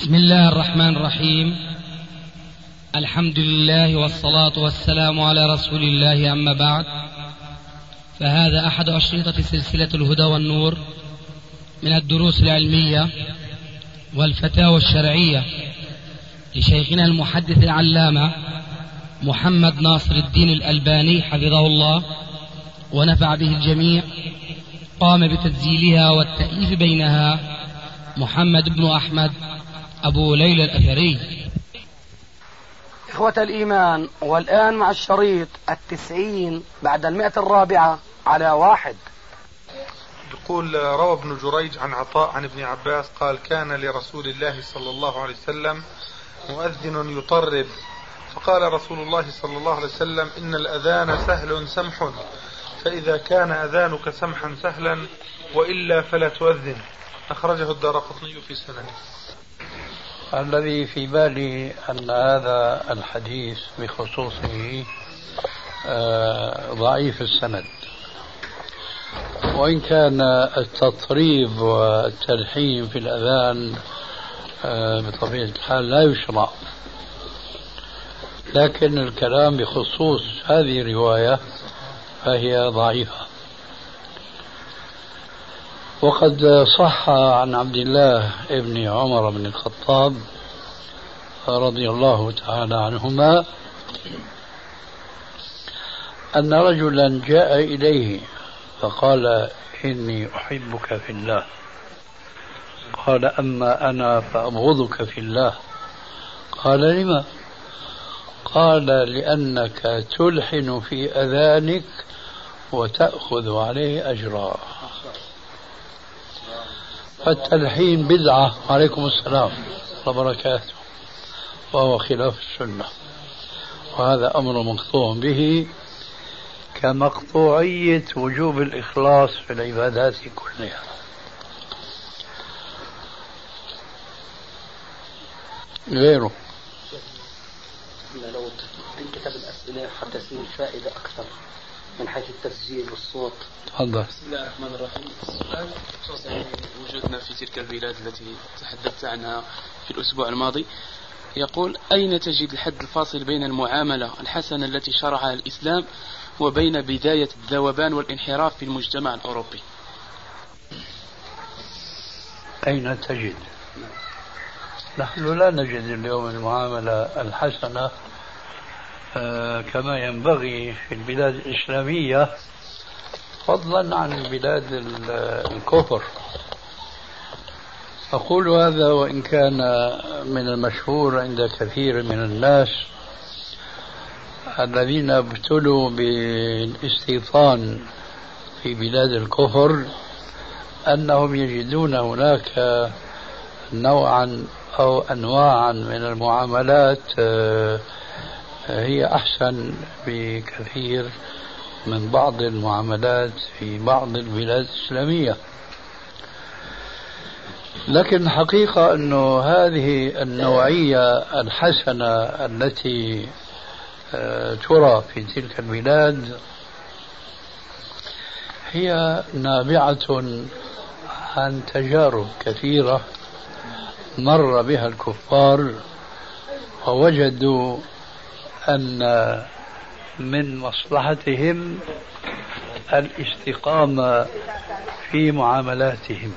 بسم الله الرحمن الرحيم. الحمد لله والصلاة والسلام على رسول الله، أما بعد، فهذا أحد أشرطة سلسلة الهدى والنور من الدروس العلمية والفتاوى الشرعية لشيخنا المحدث العلامة محمد ناصر الدين الألباني حفظه الله ونفع به الجميع. قام بتسجيلها والتأليف بينها محمد بن أحمد أبو ليلى الأثري. إخوة الإيمان، والآن مع الشريط 90 بعد 104. يقول: روى ابن جريج عن عطاء عن ابن عباس قال: كان لرسول الله صلى الله عليه وسلم مؤذن يطرب، فقال رسول الله صلى الله عليه وسلم: إن الأذان سهل سمح، فإذا كان أذانك سمحا سهلا وإلا فلا تؤذن. أخرجه الدارقطني في سننه. الذي في بالي أن هذا الحديث بخصوصه ضعيف السند، وإن كان التطريب والتلحين في الأذان بطبيعة الحال لا يشرع، لكن الكلام بخصوص هذه الرواية فهي ضعيفة. وقد صح عن عبد الله ابن عمر بن الخطاب رضي الله تعالى عنهما أن رجلا جاء إليه فقال: إني أحبك في الله. قال: أما أنا فأبغضك في الله. قال: لما؟ قال: لأنك تلحن في أذانك وتأخذ عليه أجرا. فالتلحين بدعة، عليكم السلام وبركاته، وهو خلاف السنة، وهذا أمر مقطوع به كمقطوعية وجوب الإخلاص في العبادات كلها. غيره لو كتاب الأسئلة حتى يصير الفائدة أكثر من حيث التسجيل والصوت. تفضل. بسم الله الرحمن الرحيم. السؤال يعني وجودنا في تلك البلاد التي تحدثت عنها في الأسبوع الماضي، يقول: أين تجد الحد الفاصل بين المعاملة الحسنة التي شرعها الإسلام وبين بداية الذوبان والانحراف في المجتمع الأوروبي؟ أين تجد؟ نحن لا نجد اليوم المعاملة الحسنة كما ينبغي في البلاد الإسلامية، فضلا عن بلاد الكفر. أقول هذا وإن كان من المشهور عند كثير من الناس الذين ابتلوا بالاستيطان في بلاد الكفر أنهم يجدون هناك نوعا أو أنواعا من المعاملات هي أحسن بكثير من بعض المعاملات في بعض البلاد الإسلامية. لكن الحقيقة أنه هذه النوعية الحسنة التي ترى في تلك البلاد هي نابعة عن تجارب كثيرة مر بها الكفار، ووجدوا أن من مصلحتهم الاستقامة في معاملاتهم،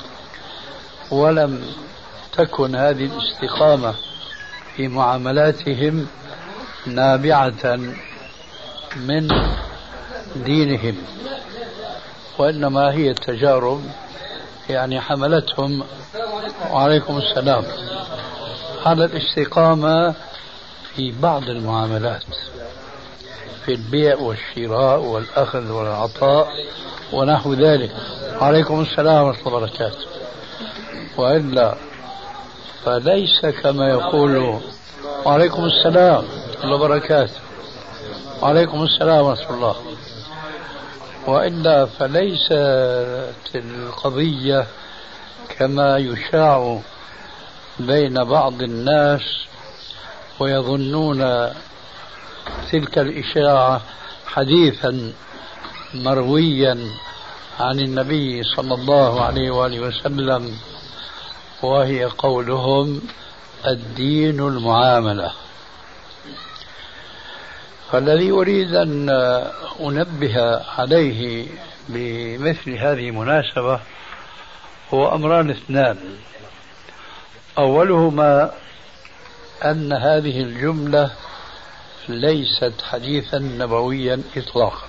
ولم تكن هذه الاستقامة في معاملاتهم نابعة من دينهم، وإنما هي التجارب يعني حملتهم، وعليكم السلام، على الاستقامة في بعض المعاملات، في البيع والشراء والأخذ والعطاء ونحو ذلك. عليكم السلام ورحمة الله وبركاته. وإلا فليس كما يقول. وعليكم السلام ورحمة الله وبركاته. وعليكم السلام ورحمة الله. وإلا فليست القضية كما يشاع بين بعض الناس، ويظنون تلك الإشاعة حديثا مرويا عن النبي صلى الله عليه وآله وسلم وهي قولهم الدين المعاملة. فالذي أريد أن أنبه عليه بمثل هذه المناسبة هو أمران اثنان. أولهما أن هذه الجملة ليست حديثا نبويا إطلاقا.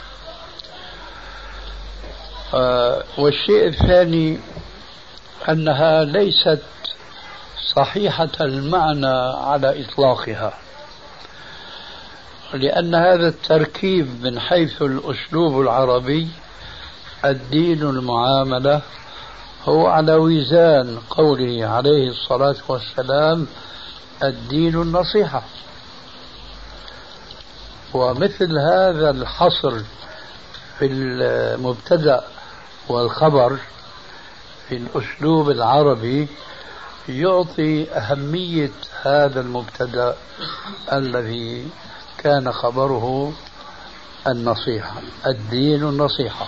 والشيء الثاني أنها ليست صحيحة المعنى على إطلاقها، لأن هذا التركيب من حيث الأسلوب العربي الدين المعاملة هو على وزان قوله عليه الصلاة والسلام الدين النصيحة. ومثل هذا الحصر في المبتدأ والخبر في الأسلوب العربي يعطي أهمية هذا المبتدأ الذي كان خبره النصيحة، الدين النصيحة.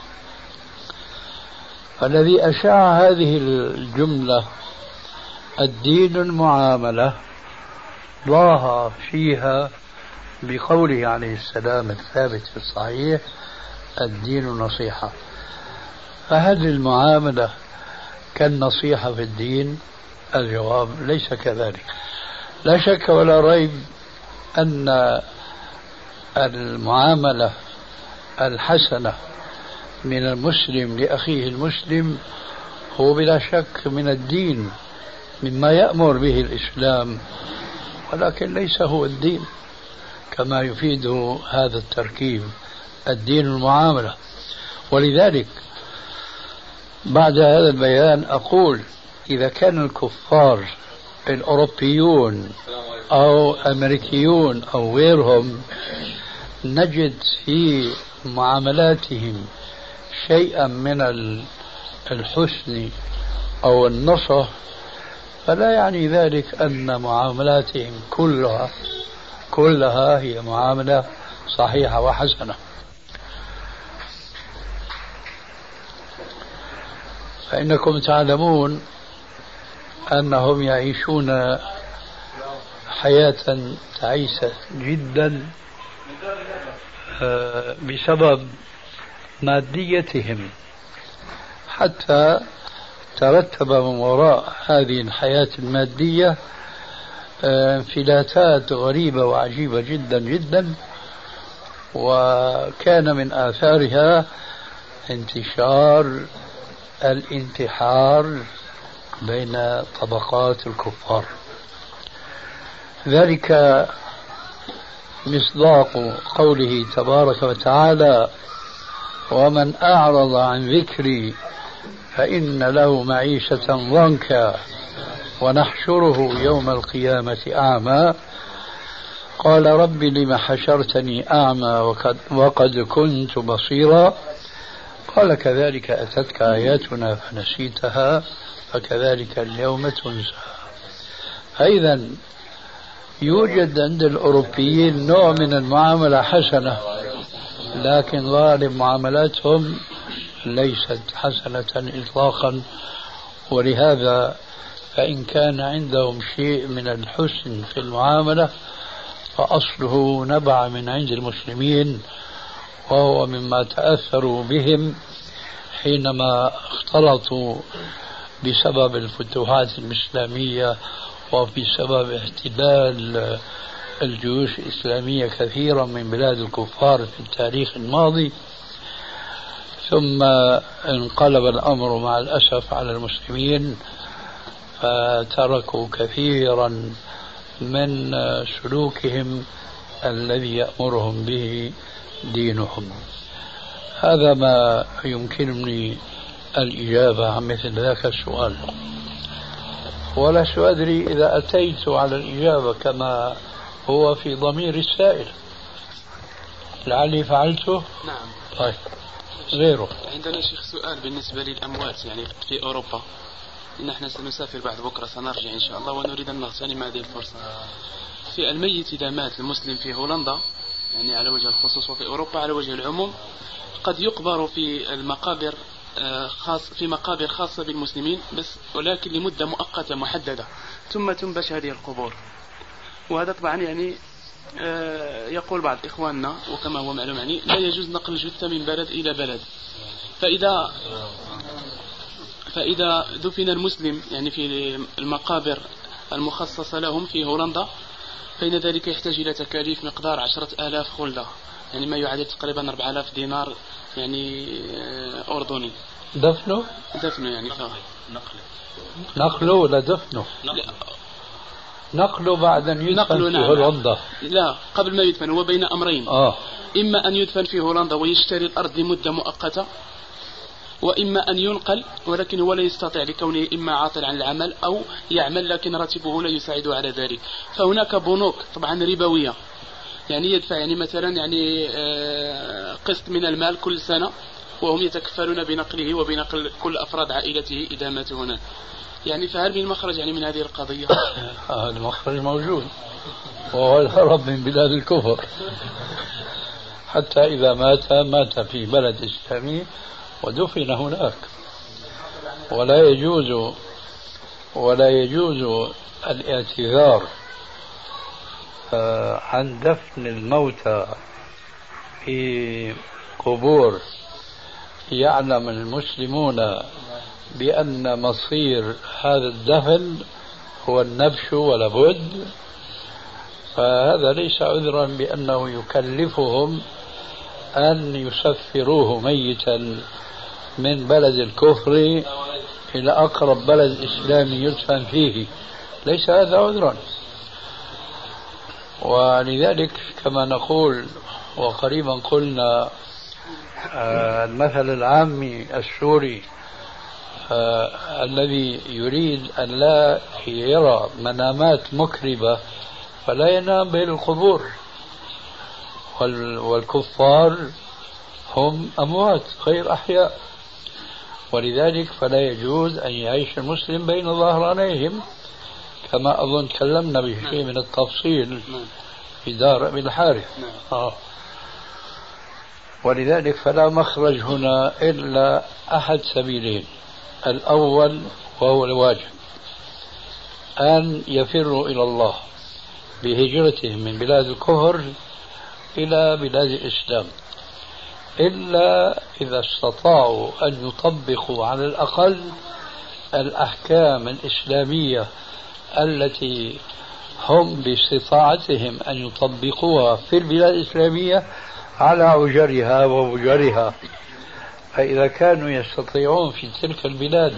فالذي أشاع هذه الجملة الدين المعاملة ضاها فيها بقوله عليه السلام الثابت في الصحيح الدين النصيحة. فهل المعاملة كالنصيحة في الدين؟ الجواب ليس كذلك. لا شك ولا ريب أن المعاملة الحسنة من المسلم لأخيه المسلم هو بلا شك من الدين، مما يأمر به الإسلام، ولكن ليس هو الدين كما يفيده هذا التركيب الدين المعاملة. ولذلك بعد هذا البيان أقول إذا كان الكفار الأوروبيون أو أمريكيون أو غيرهم نجد في معاملاتهم شيئا من الحسن أو النصح، فلا يعني ذلك أن معاملاتهم كلها هي معاملة صحيحة وحسنة. فإنكم تعلمون أنهم يعيشون حياة تعيسة جدا بسبب ماديتهم، حتى ترتب من وراء هذه الحياة المادية انفلاتات غريبة وعجيبة جدا جدا، وكان من آثارها انتشار الانتحار بين طبقات الكفار. ذلك مصداق قوله تبارك وتعالى ومن أعرض عن ذكري فإن له معيشة ضنكا ونحشره يوم القيامة أعمى قال رب لم حشرتني أعمى وقد كنت بصيرا قال كذلك أتتك آياتنا فنسيتها فكذلك اليوم تنسى. أيضا يوجد عند الأوروبيين نوع من المعاملة حسنة، لكن غالب معاملاتهم ليست حسنة إطلاقا. ولهذا فإن كان عندهم شيء من الحسن في المعاملة فأصله نبع من عند المسلمين، وهو مما تأثروا بهم حينما اختلطوا بسبب الفتوحات الإسلامية وبسبب احتلال الجيوش الإسلامية كثيرا من بلاد الكفار في التاريخ الماضي، ثم انقلب الأمر مع الأسف على المسلمين فتركوا كثيرا من سلوكهم الذي يأمرهم به دينهم. هذا ما يمكنني الإجابة عن مثل ذاك السؤال، ولا أدري إذا أتيت على الإجابة كما هو في ضمير السائل، لعلي فعلته. نعم. طيب غيره. عندنا شيخ سؤال بالنسبة للأموات يعني في أوروبا، نحن سنسافر بعد بكرة، سنرجع إن شاء الله ونريد أن نغتنم هذه الفرصة. في الميت إذا مات المسلم في هولندا يعني على وجه الخصوص وفي أوروبا على وجه العموم قد يقبر في المقابر خاص في مقابر خاصة بالمسلمين بس، ولكن لمدة مؤقتة محددة، ثم تنبش هذه القبور. وهذا طبعا يعني يقول بعض إخواننا وكما هو معلوم يعني لا يجوز نقل الجثة من بلد إلى بلد. فإذا دفن المسلم يعني في المقابر المخصصة لهم في هولندا، فإن ذلك يحتاج إلى تكاليف مقدار 10,000 خلدة، يعني ما يعادل تقريبا 4000 دينار يعني أردني. دفنه يعني نقله ولا دفنه؟ نقله بعد أن يدفن في هولندا. لا، قبل ما يدفن هو بين أمرين. إما أن يدفن في هولندا ويشتري الأرض لمدة مؤقتة، وإما أن ينقل ولكن هو لا يستطيع لكونه إما عاطل عن العمل أو يعمل لكن راتبه لا يساعده على ذلك. فهناك بنوك طبعا ربوية، يعني يدفع يعني مثلا يعني قسط من المال كل سنة، وهم يتكفلون بنقله وبنقل كل أفراد عائلته إذا ماتوا هنا. يعني فهل من مخرج يعني من هذه القضية؟ المخرج موجود، وهو الهرب من بلاد الكفر. حتى إذا مات في بلد إسلامي ودفن هناك. ولا يجوز الاعتذار عن دفن الموتى في قبور يعلم المسلمون بأن مصير هذا الدفن هو النبش ولا بد، فهذا ليس عذرا بأنه يكلفهم أن يسفروه ميتا من بلد الكفر إلى أقرب بلد إسلامي يدفن فيه، ليس هذا عذرا. ولذلك كما نقول وقريبا قلنا المثل العامي السوري الذي يريد أن لا يرى منامات مكربة فلا ينام بين القبور، والكفار هم أموات غير أحياء، ولذلك فلا يجوز أن يعيش المسلم بين ظهرانيهم، كما أظن تكلمنا بشيء من التفصيل في دار أبي الحارث. ولذلك فلا مخرج هنا إلا أحد سبيلين: الأول وهو الواجب أن يفروا إلى الله بهجرتهم من بلاد الكفر إلى بلاد الإسلام، إلا إذا استطاعوا أن يطبقوا على الأقل الأحكام الإسلامية التي هم باستطاعتهم أن يطبقوها في البلاد الإسلامية على عجرها ووجرها. فإذا كانوا يستطيعون في تلك البلاد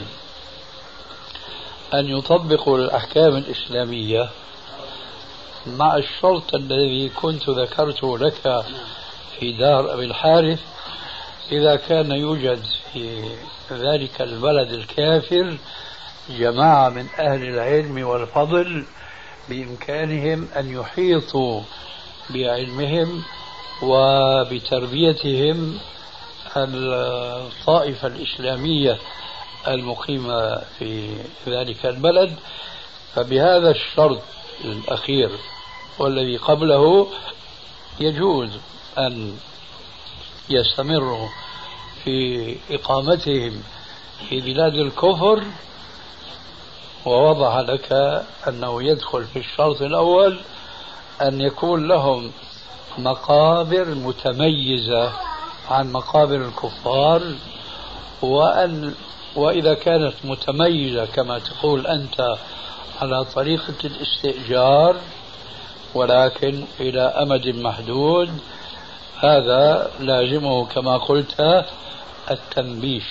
أن يطبقوا الأحكام الإسلامية مع الشرط الذي كنت ذكرته لك في دار أبي الحارث، إذا كان يوجد في ذلك البلد الكافر جماعة من أهل العلم والفضل بإمكانهم أن يحيطوا بعلمهم وبتربيتهم الطائفة الإسلامية المقيمة في ذلك البلد، فبهذا الشرط الأخير والذي قبله يجوز أن يستمروا في إقامتهم في بلاد الكفر. ووضح لك أنه يدخل في الشرط الأول أن يكون لهم مقابر متميزة عن مقابر الكفار، وإذا كانت متميزة كما تقول أنت على طريقة الاستئجار ولكن إلى أمد محدود، هذا لازمه كما قلت التنبيش،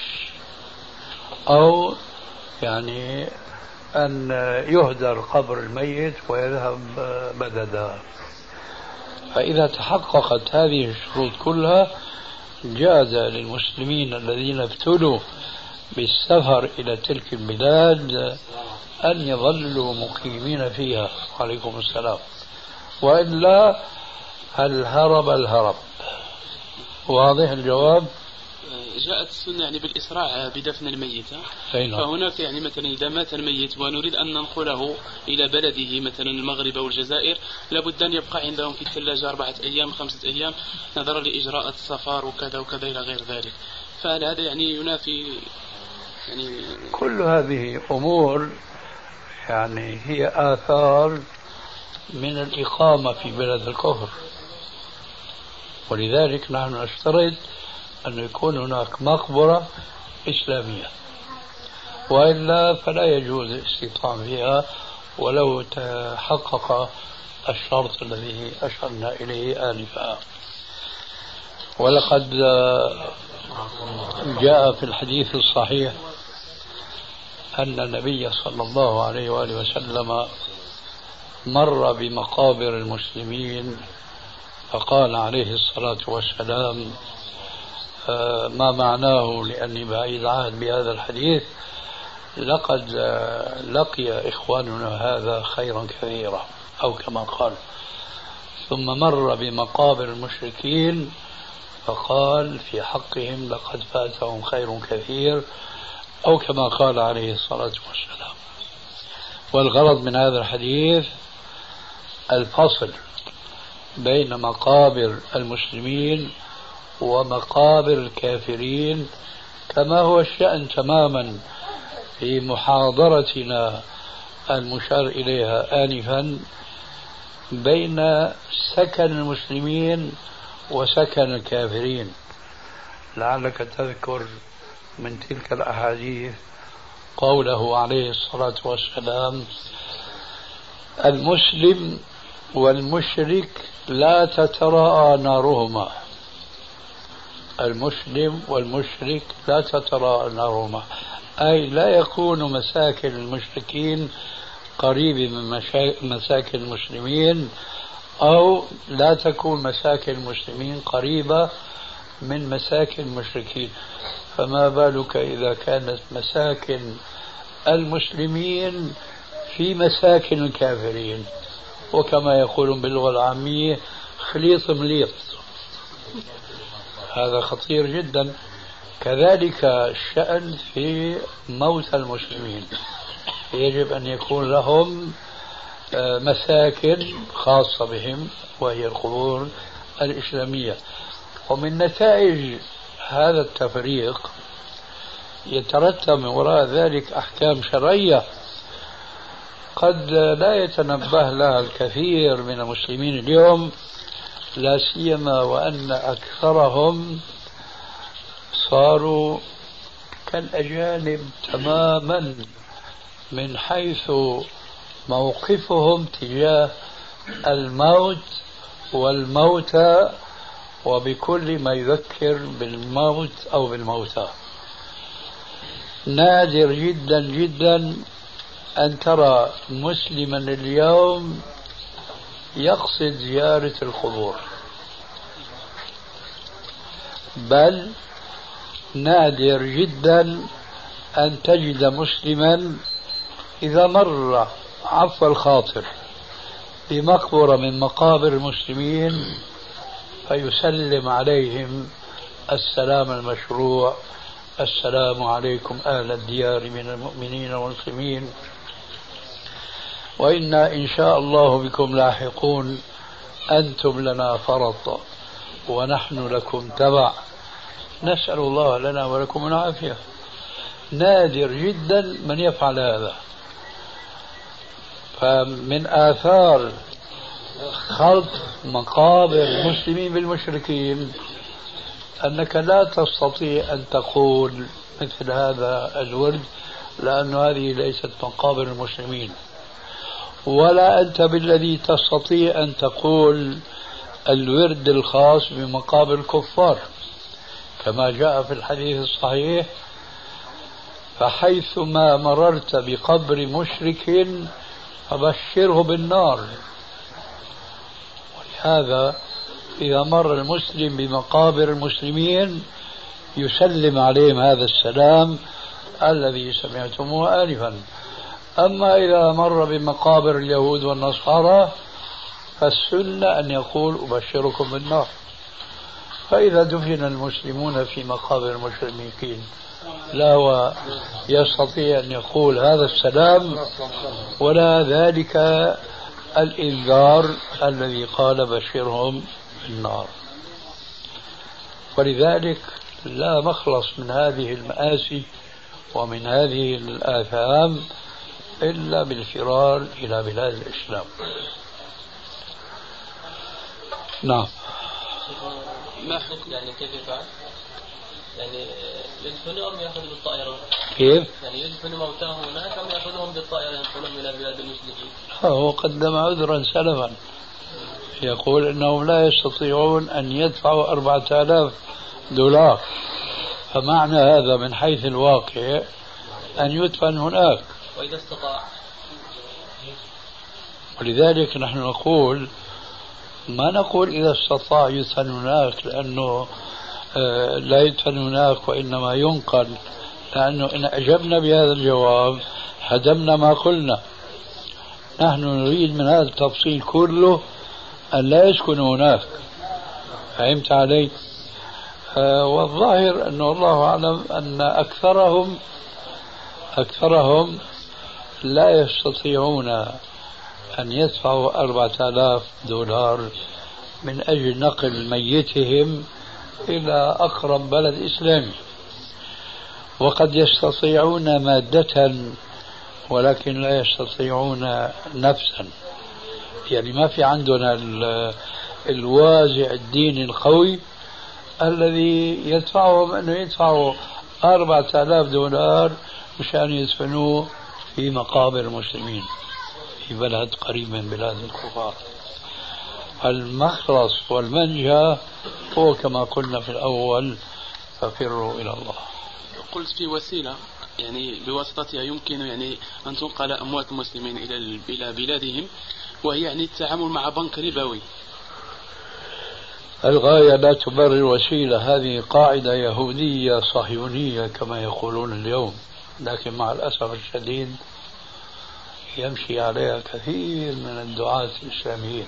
أو يعني أن يهدر قبر الميت ويذهب بددا. فإذا تحققت هذه الشروط كلها جاز للمسلمين الذين ابتلوا بالسفر إلى تلك البلاد أن يظلوا مقيمين فيها. عليكم السلام. وإلا الهرب. واضح الجواب؟ جاءت السنة يعني بالإسراع بدفن الميت، فهناك يعني مثلا إذا مات الميت ونريد أن ننقله إلى بلده مثلا المغرب أو الجزائر، لابد أن يبقى عندهم في الثلاجة 4 أيام 5 أيام نظرا لإجراءات السفر وكذا وكذا إلى غير ذلك. فهل هذا يعني ينافي يعني كل هذه أمور يعني هي آثار من الإقامة في بلد الكفر، ولذلك نحن نشترط أن يكون هناك مقبرة إسلامية، وإلا فلا يجوز الاستيطان فيها ولو تحقق الشرط الذي أشرنا إليه آنفا. ولقد جاء في الحديث الصحيح أن النبي صلى الله عليه وآله وسلم مر بمقابر المسلمين فقال عليه الصلاة والسلام ما معناه لأني بعيد عهد بهذا الحديث: لقد لقي إخواننا هذا خيرا كثيرا، أو كما قال. ثم مر بمقابر المشركين فقال في حقهم: لقد فاتهم خير كثير، أو كما قال عليه الصلاة والسلام. والغرض من هذا الحديث الفصل بين مقابر المسلمين ومقابر الكافرين، كما هو الشأن تماما في محاضرتنا المشار إليها آنفا بين سكن المسلمين وسكن الكافرين. لعلك تذكر من تلك الأحاديث قوله عليه الصلاة والسلام: المسلم والمشرك لا تتراءى نارهما. المسلم والمشرك لا تتراءى نارهما، أي لا يكون مساكن المشركين قريبة من مساكن المسلمين، أو لا تكون مساكن المسلمين قريبة من مساكن المشركين. فما بالك إذا كانت مساكن المسلمين في مساكن الكافرين، وكما يقولون باللغة العامية خليط مليط. هذا خطير جدا. كذلك الشأن في موتى المسلمين، يجب أن يكون لهم مساكن خاصة بهم وهي القبور الإسلامية. ومن نتائج هذا التفريق يترتب من وراء ذلك أحكام شرعية قد لا يتنبه لها الكثير من المسلمين اليوم، لا سيما وأن أكثرهم صاروا كالأجانب تماما من حيث موقفهم تجاه الموت والموتى وبكل ما يذكر بالموت أو بالموتى. نادر جدا جدا أن ترى مسلما اليوم يقصد زيارة القبور، بل نادر جدا أن تجد مسلما إذا مر عفو الخاطر بمقبرة من مقابر المسلمين فيسلم عليهم السلام المشروع: السلام عليكم أهل الديار من المؤمنين والمسلمين، وإنا إن شاء الله بكم لاحقون، أنتم لنا فرط ونحن لكم تبع، نسأل الله لنا ولكم العافية. نادر جدا من يفعل هذا. فمن آثار خلط مقابر المسلمين بالمشركين أنك لا تستطيع أن تقول مثل هذا الورد، لأن هذه ليست مقابر المسلمين، ولا أنت بالذي تستطيع أن تقول الورد الخاص بمقابر الكفار، كما جاء في الحديث الصحيح: فحيثما مررت بقبر مشرك فبشره بالنار. ولهذا إذا مر المسلم بمقابر المسلمين يسلم عليهم هذا السلام الذي سمعتموه آنفا. أما إذا مر بمقابر اليهود والنصارى فالسنة أن يقول: أبشركم بالنار. فإذا دفن المسلمون في مقابر المشركين لا هو يستطيع أن يقول هذا السلام ولا ذلك الإنذار الذي قال: بشرهم بالنار. ولذلك لا مخلص من هذه المآسي ومن هذه الآثام إلا بالفرار إلى بلاد الإسلام. نعم. ما حكم يعني كيف يفعل؟ يعني يدفنوا أم يأخذوا بالطائرة؟ كيف؟ يعني يدفنوا موتاهم هناك أم يأخذهم بالطائرة ينقلهم إلى بلاد المسلمين؟ هو قدم عذرا سلفا، يقول إنهم لا يستطيعون أن يدفعوا 4000 دولار، فمعنى هذا من حيث الواقع أن يدفن هناك. وإذا استطاع، ولذلك نحن نقول ما نقول إذا استطاع يدفن هناك، لأنه لا يدفن هناك وإنما ينقل، لأنه إن أجبنا بهذا الجواب هدمنا ما قلنا. نحن نريد من هذا التفصيل كله أن لا يسكنوا هناك. فهمت علي؟ والظاهر أنه الله أعلم أن أكثرهم لا يستطيعون أن يدفعوا 4000 دولار من أجل نقل ميتهم إلى أقرب بلد إسلامي، وقد يستطيعون مادة ولكن لا يستطيعون نفسا. يعني ما في عندنا الوازع الديني القوي الذي يدفعهم أنه يدفعوا 4000 دولار مشان يدفنوه في مقابر المسلمين في بلد قريب من بلاد الكفار. المخلص والمنجى هو كما قلنا في الأول: ففروا إلى الله. قلت في وسيلة يعني بواسطتها يمكن يعني أن تنقل أموات المسلمين إلى بلادهم، وهي يعني التعامل مع بنك ربوي. الغاية لا تبرر الوسيلة، هذه قاعدة يهودية صهيونية كما يقولون اليوم، لكن مع الأسف الشديد يمشي عليها كثير من الدعاة الإسلاميين.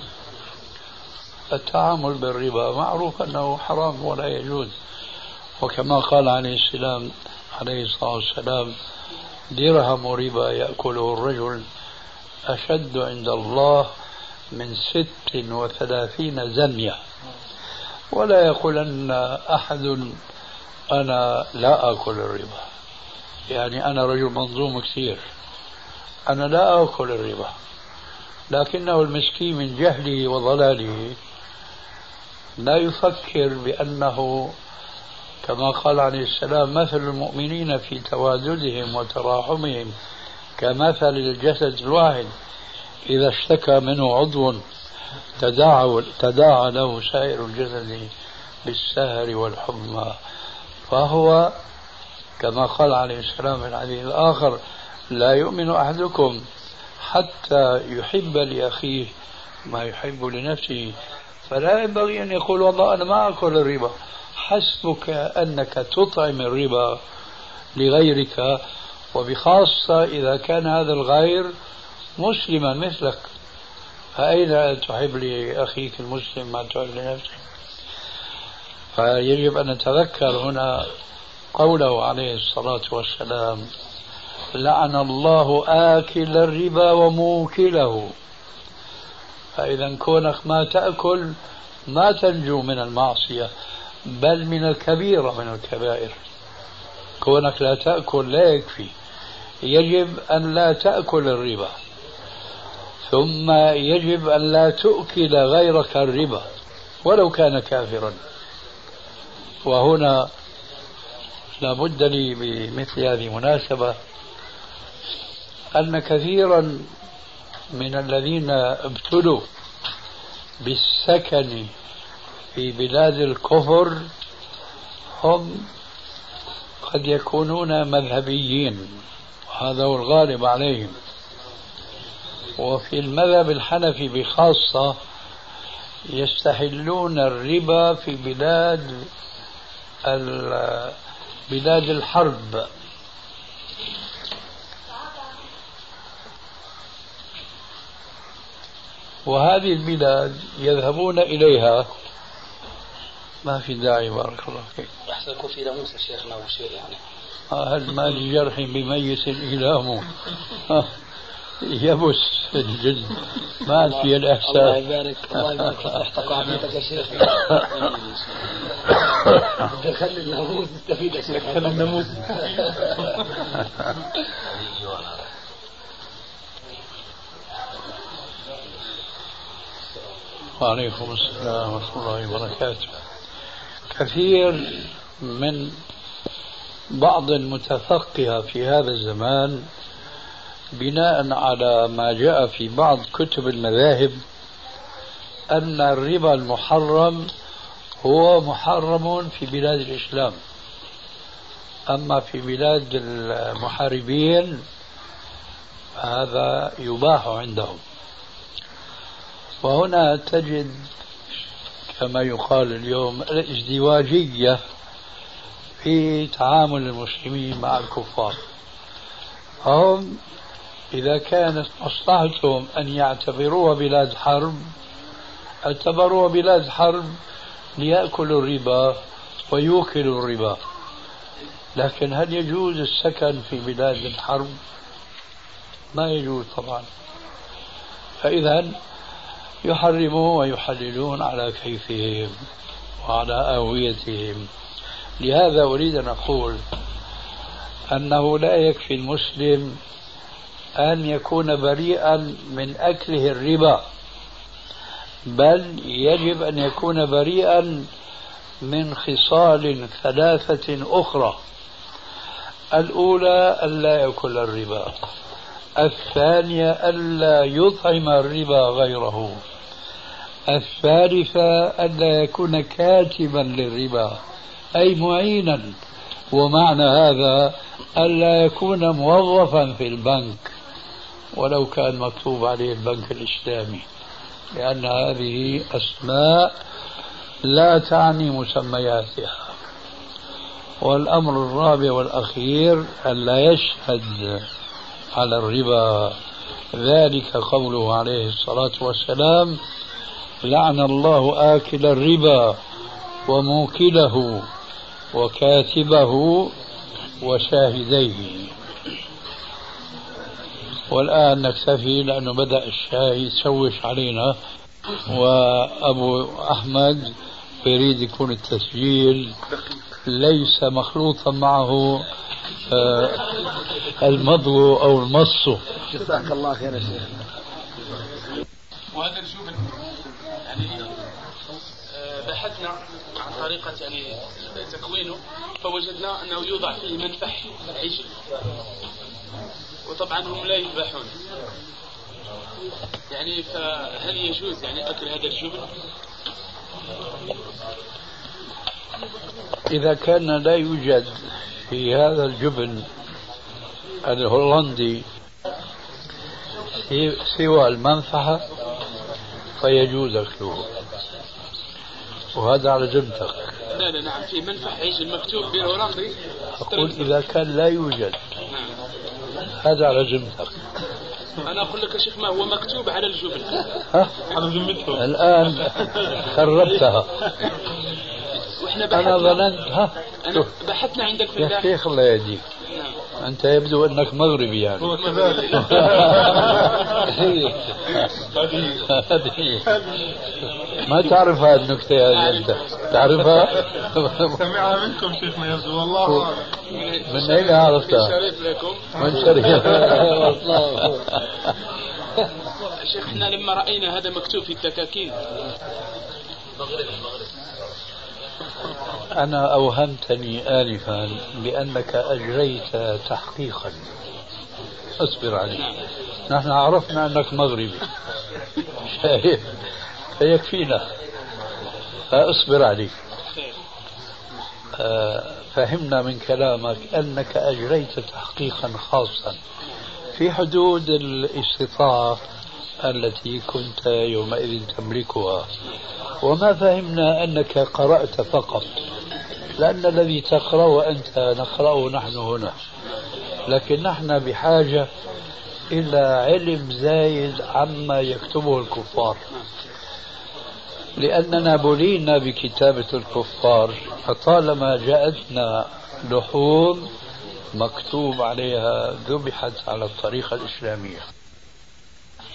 التعامل بالربا معروف أنه حرام ولا يجوز، وكما قال عليه الصلاة والسلام: درهم ربا يأكله الرجل أشد عند الله من 36 زنية. ولا يقولن أحد أنا لا أكل الربا، يعني أنا رجل منظوم كثير، أنا لا أكل الربا، لكنه المسكين من جهله وضلاله لا يفكر بأنه كما قال عليه السلام: مثل المؤمنين في تواددهم وتراحمهم كمثل الجسد الواحد إذا اشتكى منه عضو تداعى له سائر الجسد بالسهر والحمى. فهو كما قال عليه السلام في الحديث الآخر: لا يؤمن أحدكم حتى يحب لأخيه ما يحب لنفسه. فلا ينبغي أن يقول: والله أنا ما أكل الربا. حسبك أنك تطعم الربا لغيرك، وبخاصة إذا كان هذا الغير مسلما مثلك، فأين تحب لأخيك المسلم ما تحب لنفسك؟ فيجب أن نتذكر هنا قوله عليه الصلاة والسلام: لعن الله آكل الربا وموكله. فإذا كونك ما تأكل ما تنجو من المعصية، بل من الكبيرة من الكبائر. كونك لا تأكل لا يكفي، يجب أن لا تأكل الربا، ثم يجب أن لا تؤكل غيرك الربا ولو كان كافرا. وهنا لابد لي بمثل هذه المناسبة أن كثيرا من الذين ابتلوا بالسكن في بلاد الكفر هم قد يكونون مذهبيين، وهذا هو الغالب عليهم. وفي المذهب الحنفي بخاصة يستحلون الربا في بلاد الحرب، وهذه البلاد يذهبون إليها. ما في داعي، بارك الله فيك. أحسن يكون في ناموس شيخنا أو شيء يعني. هل ما لجرح بميت إلام. يبس الجلد، ما عاد فيه الإحساس. الله يبارك في صحتك وعافيتك يا شيخ. خلي الناموس يستفيد يا شيخ. خلي الناموس. وعليكم السلام ورحمة الله وبركاته. كثير من بعض المتفقهة في هذا الزمان بناء على ما جاء في بعض كتب المذاهب أن الربا المحرم هو محرم في بلاد الإسلام، أما في بلاد المحاربين هذا يباح عندهم. وهنا تجد كما يقال اليوم الازدواجية في تعامل المسلمين مع الكفار. هم إذا كانت مصلحتهم أن يعتبروها بلاد حرب اعتبروها بلاد حرب ليأكلوا الربا ويوكلوا الربا. لكن هل يجوز السكن في بلاد الحرب؟ ما يجوز طبعا. فإذا يحرمون ويحللون على كيفهم وعلى آويتهم. لهذا أريد أن أقول أنه لا يكفي المسلم أن يكون بريئا من أكله الربا، بل يجب أن يكون بريئا من خصال ثلاثة أخرى. الأولى ألا يأكل الربا، الثانية ألا يطعم الربا غيره، الثالثة ألا يكون كاتبا للربا أي معينا. ومعنى هذا ألا يكون موظفا في البنك ولو كان مكتوب عليه البنك الإسلامي، لأن هذه أسماء لا تعني مسمياتها. والأمر الرابع والأخير ألا يشهد على الربا، ذلك قوله عليه الصلاة والسلام: لعن الله آكل الربا وموكله وكاتبه وشاهديه. والآن نكتفي لأنه بدأ الشاي يتشوش علينا، وأبو أحمد يريد يكون التسجيل ليس مخلوطا معه المضغ أو المص. جزاك الله خير يا شيخ. وهذا الجبن يعني بحثنا عن طريقة يعني تكوينه، فوجدنا أنه يوضع فيه منفح عجل، وطبعا هم لا يذبحون. يعني فهل يجوز يعني أكل هذا الجبن؟ إذا كان لا يوجد في هذا الجبن الهولندي سوى المنفعة فيجوز أكله، وهذا على ذمتك. لا نعم، في منفح عجل مكتوب بالهولندي. أقول إذا كان لا يوجد هذا على ذمتك. أنا أقول لك يا شيخ ما هو مكتوب على الجبن. على ذمتهم. الآن خربتها. أنا ظننت أنا بحثنا عند الفلاح. يا شيخ الله يهديك، أنت يبدو أنك مغربي يعني. هو كذلك. ما تعرف هذه النكتة يا أنت تعرفها؟ سمعها منكم شيخنا يبدو والله. من أين عرفتها؟ شريف لكم. من شريف. شيخنا لما رأينا هذا مكتوب في التكاكين. أنا أوهمتني آنفا بأنك أجريت تحقيقا. اصبر علي. نحن عرفنا أنك مغربي شايف، فيكفينا، فاصبر علي. فهمنا من كلامك أنك أجريت تحقيقا خاصا في حدود الاستطاعة التي كنت يومئذ تملكها، وما فهمنا أنك قرأت فقط، لأن الذي تقرأ أنت نقرأه نحن هنا، لكن نحن بحاجة إلى علم زايد عما يكتبه الكفار، لأننا بلينا بكتابة الكفار، فطالما جاءتنا لحوم مكتوب عليها ذبحت على الطريقة الإسلامية.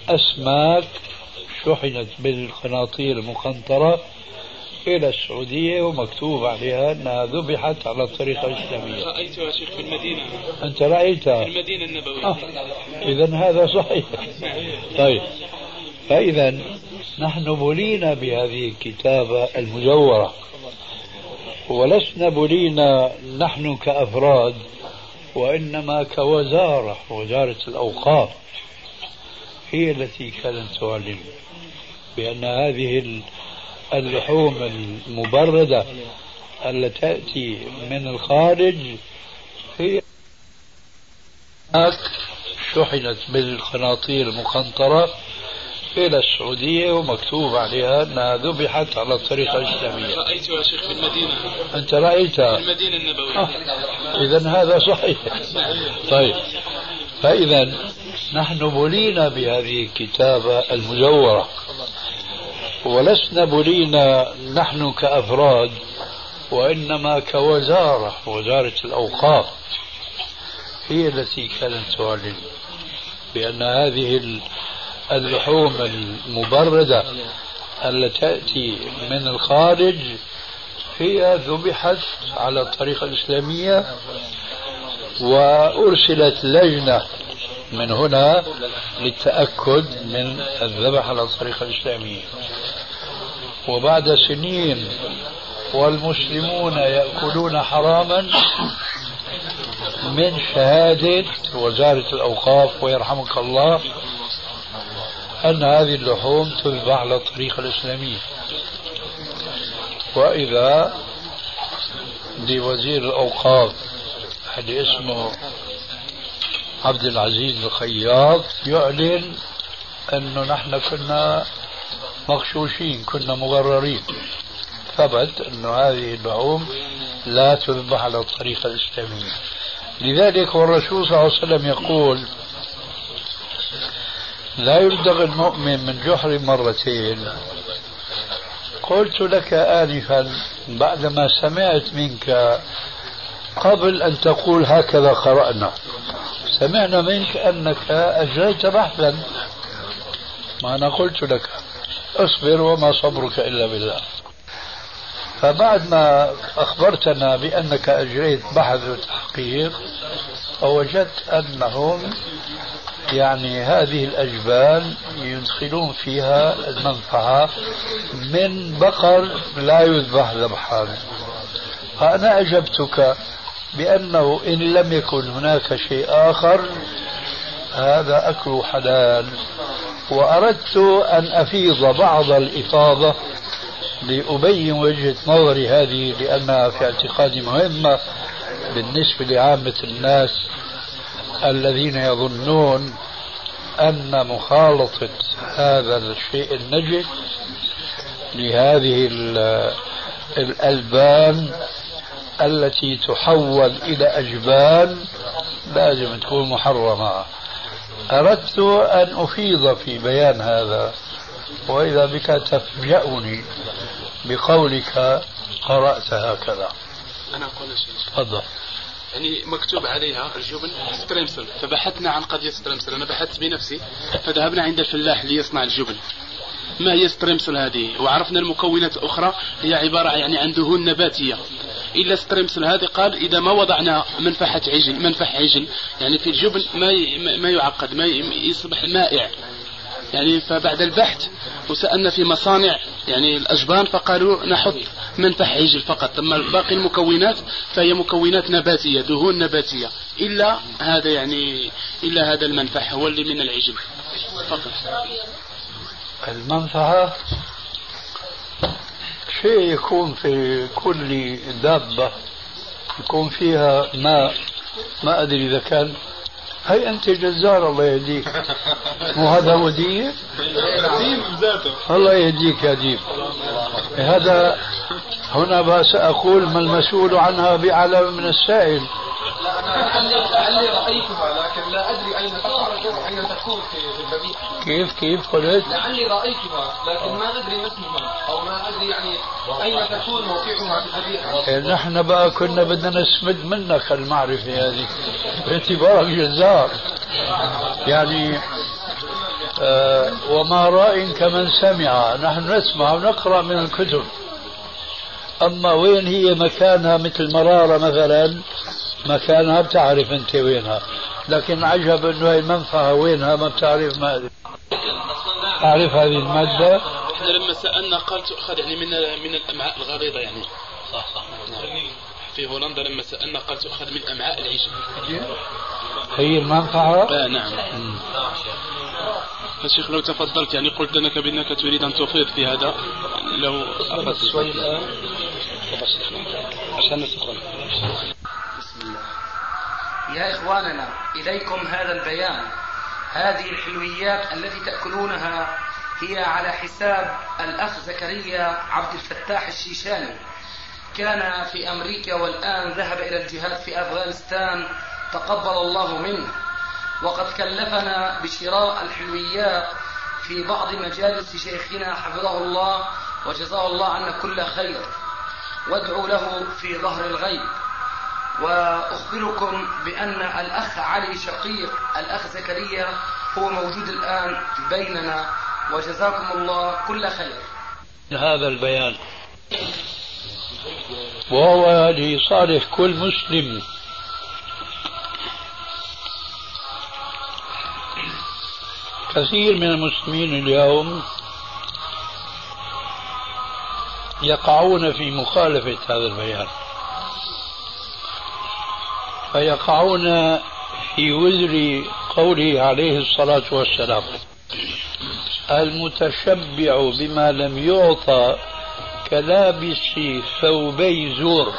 أسماك شحنت بالقناطير المقنطرة إلى السعودية ومكتوب عليها أنها ذبحت على الطريقة الإسلامية. رأيتها يا شيخ في المدينة. أنت رأيتها؟ في المدينة النبوية. إذن هذا صحيح. طيب، فإذا نحن بلينا بهذه الكتابة المزورة، ولسنا بلينا نحن كأفراد، وإنما كوزارة، وزارة الأوقاف هي التي كانت تعلن بأن هذه اللحوم المبردة التي تأتي من الخارج هي شحنت بالقناطير المقنطرة إلى السعودية ومكتوب عليها أنها ذبحت على الطريقة الإسلامية. رأيتها يا شيخ في المدينة. أنت رأيتها؟ في المدينة النبوية. إذن هذا صحيح. طيب، فإذا نحن بلينا بهذه الكتابة المزورة، ولسنا بلينا نحن كأفراد، وإنما كوزارة، وزارة الأوقاف هي التي كانت تعلن بأن هذه اللحوم المبردة التي تأتي من الخارج هي ذبحت على الطريقة الإسلامية، وأرسلت لجنة من هنا للتأكد من الذبح على الطريقة الإسلامية. وبعد سنين والمسلمون يأكلون حراما من شهادة وزارة الأوقاف ويرحمك الله أن هذه اللحوم تذبح على الطريقة الإسلامية. وإذا لوزير الأوقاف اللي اسمه عبد العزيز الخياط يعلن أنه نحن كنا مغشوشين، كنا مغررين، ثبت أن هذه اللحوم لا تذبح على الطريقة الإسلامية. لذلك والرسول صلى الله عليه وسلم يقول: لا يلدغ المؤمن من جحر مرتين. قلت لك آنفا بعدما سمعت منك قبل أن تقول هكذا قرأنا، سمعنا منك أنك أجريت بحثا، ما أنا قلت لك اصبر وما صبرك إلا بالله. فبعد ما أخبرتنا بأنك أجريت بحث وتحقيق، ووجدت أنهم يعني هذه الأجبال يدخلون فيها المنفعة من بقر لا يذبح ذبحا، فأنا أجبتك بأنه إن لم يكن هناك شيء آخر هذا أكل حلال. وأردت أن أفيض بعض الإفاضة لأبين وجهة نظري هذه، لأنها في اعتقادي مهمة بالنسبة لعامة الناس الذين يظنون أن مخالطة هذا الشيء النجس لهذه الألبان التي تحول إلى أجبان لازم تكون محرمة. أردت أن أفيض في بيان هذا، وإذا بك تفجأني بقولك قرأت هكذا. أنا أقول شيء. تفضل. يعني مكتوب عليها الجبن ستريمسل، فبحثنا عن قضية ستريمسل، أنا بحثت بنفسي، فذهبنا عند الفلاح ليصنع الجبن. ما هي ستريمسل هذه؟ وعرفنا المكونات الأخرى هي عبارة يعني عن دهون نباتية. إلا ستريمسل هذه قال إذا ما وضعنا منفح عجل يعني في الجبن ما يعقد، ما يصبح مائع يعني. فبعد البحث وسألنا في مصانع يعني الأجبان فقالوا نحط منفح عجل فقط، أما باقي المكونات فهي مكونات نباتية، دهون نباتية، إلا هذا يعني إلا هذا المنفح هو اللي من العجل فقط. المنفعة شيء يكون في كل دابة يكون فيها ماء، ما أدري إذا كان. هي أنت جزار الله يهديك، مو هذا ودية؟ الله يهديك يا ديب. هذا هنا سأقول ما المسؤول عنها بأعلم من السائل. لعلي رأيتها لكن لا أدري أين تكون في الذبيحة. كيف قلت؟ لعلي رأيتها لكن ما أدري ما اسمها أو ما أدري يعني أين تكون موقعها في الذبيحة. نحن بقى كنا بدنا نسمد منك المعرفة هذه باعتبارك جزار. يعني وما رأي كمن سمع. نحن نسمع ونقرأ من الكتب، أما وين هي مكانها مثل مرارة مثلا، مكانها بتعرف أنت وينها، لكن عجب أنه هي المنفعة وينها ما بتعرف. ما تعرف هذه المادة؟ احنا لما سألنا قال تؤخذ يعني من الأمعاء الغليظة يعني. صح. نعم. في هولندا لما سألنا قال تؤخذ من أمعاء العيش. هي المنفعة؟ نعم. فالشيخ لو تفضلت يعني قلت لك بأنك تريد أن تفيض في هذا، لو أخذت شوي الآن عشان نسخن. بسم الله. يا إخواننا، إليكم هذا البيان. هذه الحلويات التي تأكلونها هي على حساب الأخ زكريا عبد الفتاح الشيشاني، كان في أمريكا والآن ذهب إلى الجهاد في أفغانستان تقبل الله منه، وقد كلفنا بشراء الحلويات في بعض مجالس شيخنا حفظه الله وجزاه الله عنا كل خير، وادعوا له في ظهر الغيب. وأخبركم بأن الأخ علي شقيق الأخ زكريا هو موجود الآن بيننا، وجزاكم الله كل خير. هذا البيان وهو لصالح كل مسلم. كثير من المسلمين اليوم يقعون في مخالفة هذا البيان، فيقعون في وزر قوله عليه الصلاة والسلام: المتشبع بما لم يعطى كلابس ثوبي زور.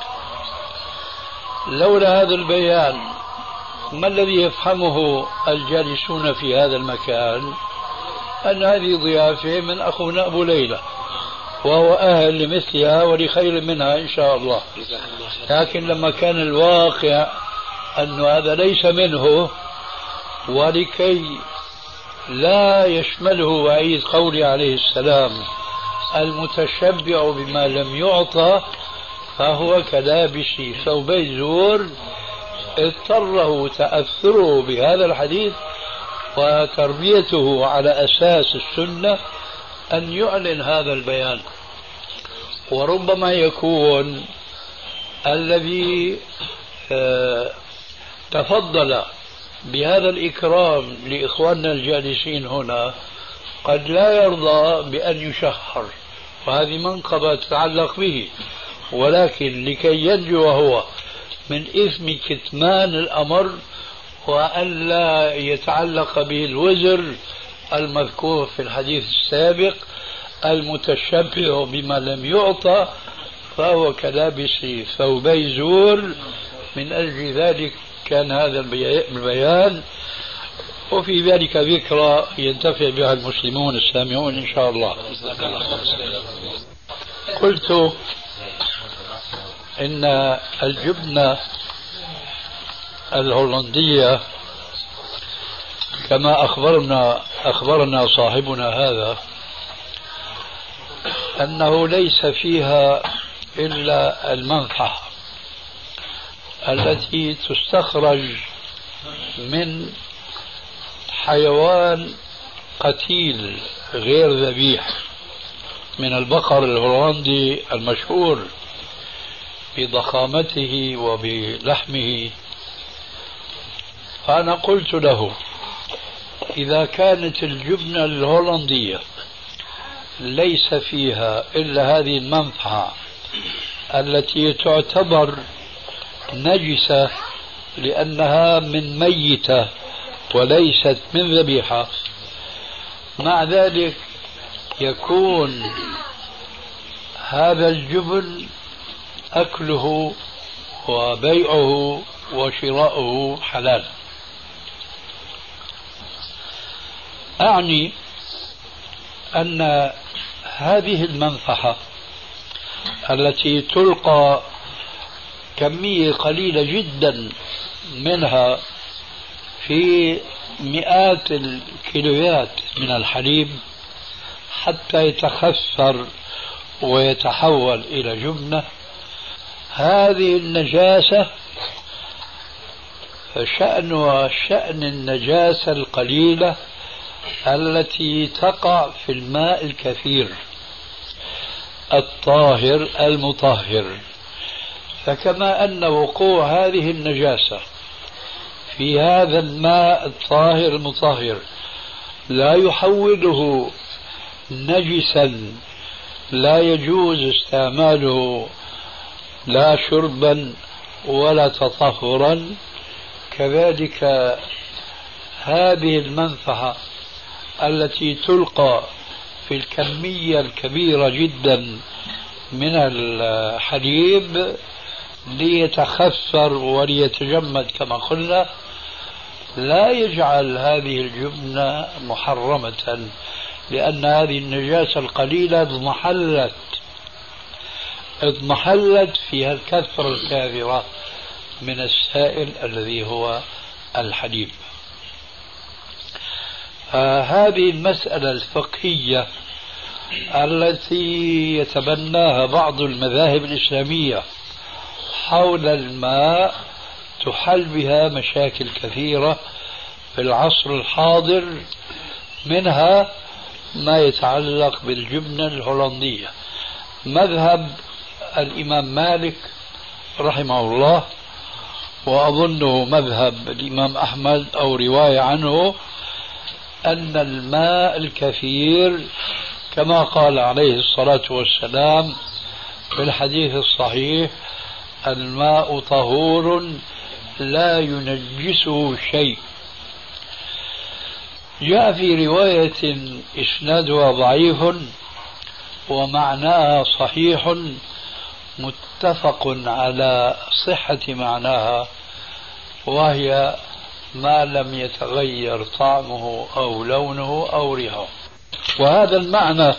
لولا هذا البيان ما الذي يفهمه الجالسون في هذا المكان؟ أن هذه ضيافة من أخونا أبو ليلى، وهو أهل لمثلها ولخير منها إن شاء الله. لكن لما كان الواقع أن هذا ليس منه، ولكي لا يشمله وعيد قوله عليه السلام المتشبع بما لم يعطى فهو كلابس ثوبي زور، اضطره تأثره بهذا الحديث وتربيته على أساس السنة أن يعلن هذا البيان. وربما يكون الذي تفضل بهذا الإكرام لإخواننا الجالسين هنا قد لا يرضى بأن يشهر، وهذه منقبة تتعلق به، ولكن لكي ينجو هو من إثم كتمان الأمر وأن لا يتعلق به الوزر المذكور في الحديث السابق المتشبع بما لم يعطى فهو كلابس ثوبي زور، من أجل ذلك كان هذا البيان، وفي ذلك ذكرى ينتفع بها المسلمون السامعون إن شاء الله. قلت إن الجبنة الهولندية كما أخبرنا صاحبنا هذا أنه ليس فيها إلا المنفعة التي تستخرج من حيوان قتيل غير ذبيح، من البقر الهولندي المشهور بضخامته وبلحمه. فأنا قلت له إذا كانت الجبنة الهولندية ليس فيها إلا هذه المنفعة التي تعتبر نجسة لأنها من ميتة وليست من ذبيحة، مع ذلك يكون هذا الجبن أكله وبيعه وشراؤه حلال. أعني أن هذه المنفعة التي تلقى كمية قليلة جدا منها في مئات الكيلوات من الحليب حتى يتخثر ويتحول إلى جبنة، هذه النجاسة شأنها شأن النجاسة القليلة التي تقع في الماء الكثير الطاهر المطهر. فكما أن وقوع هذه النجاسة في هذا الماء الطاهر المطهر لا يحوله نجسا لا يجوز استعماله لا شربا ولا تطهرا، كذلك هذه المنفعة التي تلقى في الكمية الكبيرة جدا من الحليب ليتخثر وليتجمد كما قلنا لا يجعل هذه الجبنة محرمة، لأن هذه النجاسة القليلة اضمحلت فيها الكثرة الكافرة من السائل الذي هو الحليب. هذه المسألة الفقهية التي يتبناها بعض المذاهب الإسلامية حول الماء تحل بها مشاكل كثيرة في العصر الحاضر، منها ما يتعلق بالجبنة الهولندية. مذهب الإمام مالك رحمه الله، وأظنه مذهب الإمام أحمد أو رواية عنه، أن الماء الكثير كما قال عليه الصلاة والسلام في الحديث الصحيح: الماء طهور لا ينجسه شيء. جاء في رواية إسنادها ضعيف ومعناها صحيح متفق على صحة معناها، وهي: ما لم يتغير طعمه أو لونه أو ريحه. وهذا المعنى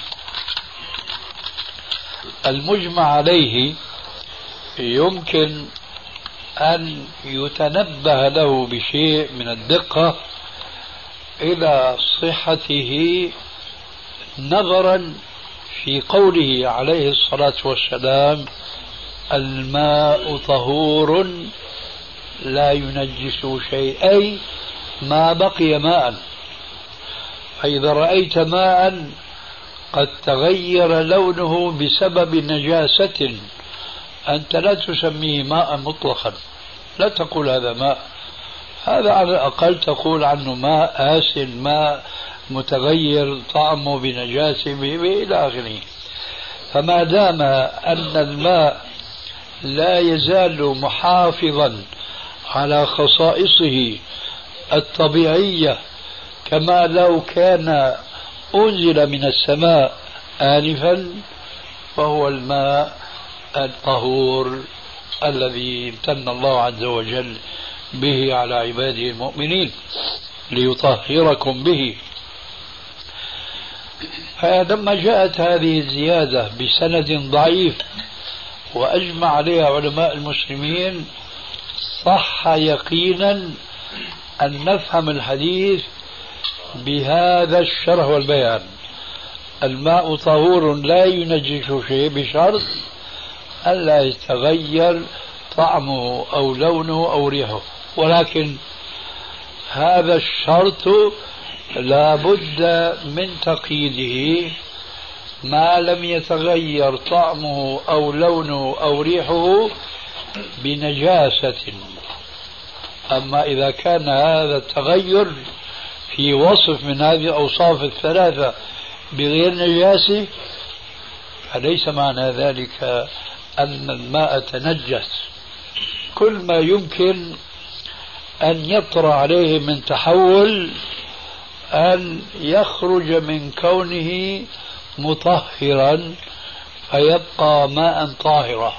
المجمع عليه يمكن أن يتنبه له بشيء من الدقة إلى صحته نظرا في قوله عليه الصلاة والسلام: الماء طهور لا ينجس شيء، أي ما بقي ماء. فإذا رأيت ماء قد تغير لونه بسبب نجاسة أنت لا تسميه ماء مطلقا، لا تقول هذا ماء، هذا على الأقل تقول عنه ماء آسن، ماء متغير طعمه بنجاسة إلى آخره. فما دام أن الماء لا يزال محافظا على خصائصه الطبيعية كما لو كان أنزل من السماء آنفا، فهو الماء الطهور الذي امتن الله عز وجل به على عباده المؤمنين ليطهركم به. فلما جاءت هذه الزيادة بسند ضعيف وأجمع عليها علماء المسلمين، صح يقينا أن نفهم الحديث بهذا الشرح والبيان: الماء طهور لا ينجس شيء، بشرط ألا يتغير طعمه أو لونه أو ريحه. ولكن هذا الشرط لا بد من تقييده: ما لم يتغير طعمه أو لونه أو ريحه بنجاسة. أما إذا كان هذا التغير في وصف من هذه الأوصاف الثلاثة بغير نجاسة، فليس معنى ذلك أن الماء تنجس. كل ما يمكن أن يطرأ عليه من تحول أن يخرج من كونه مطهرا فيبقى ماء طاهرا،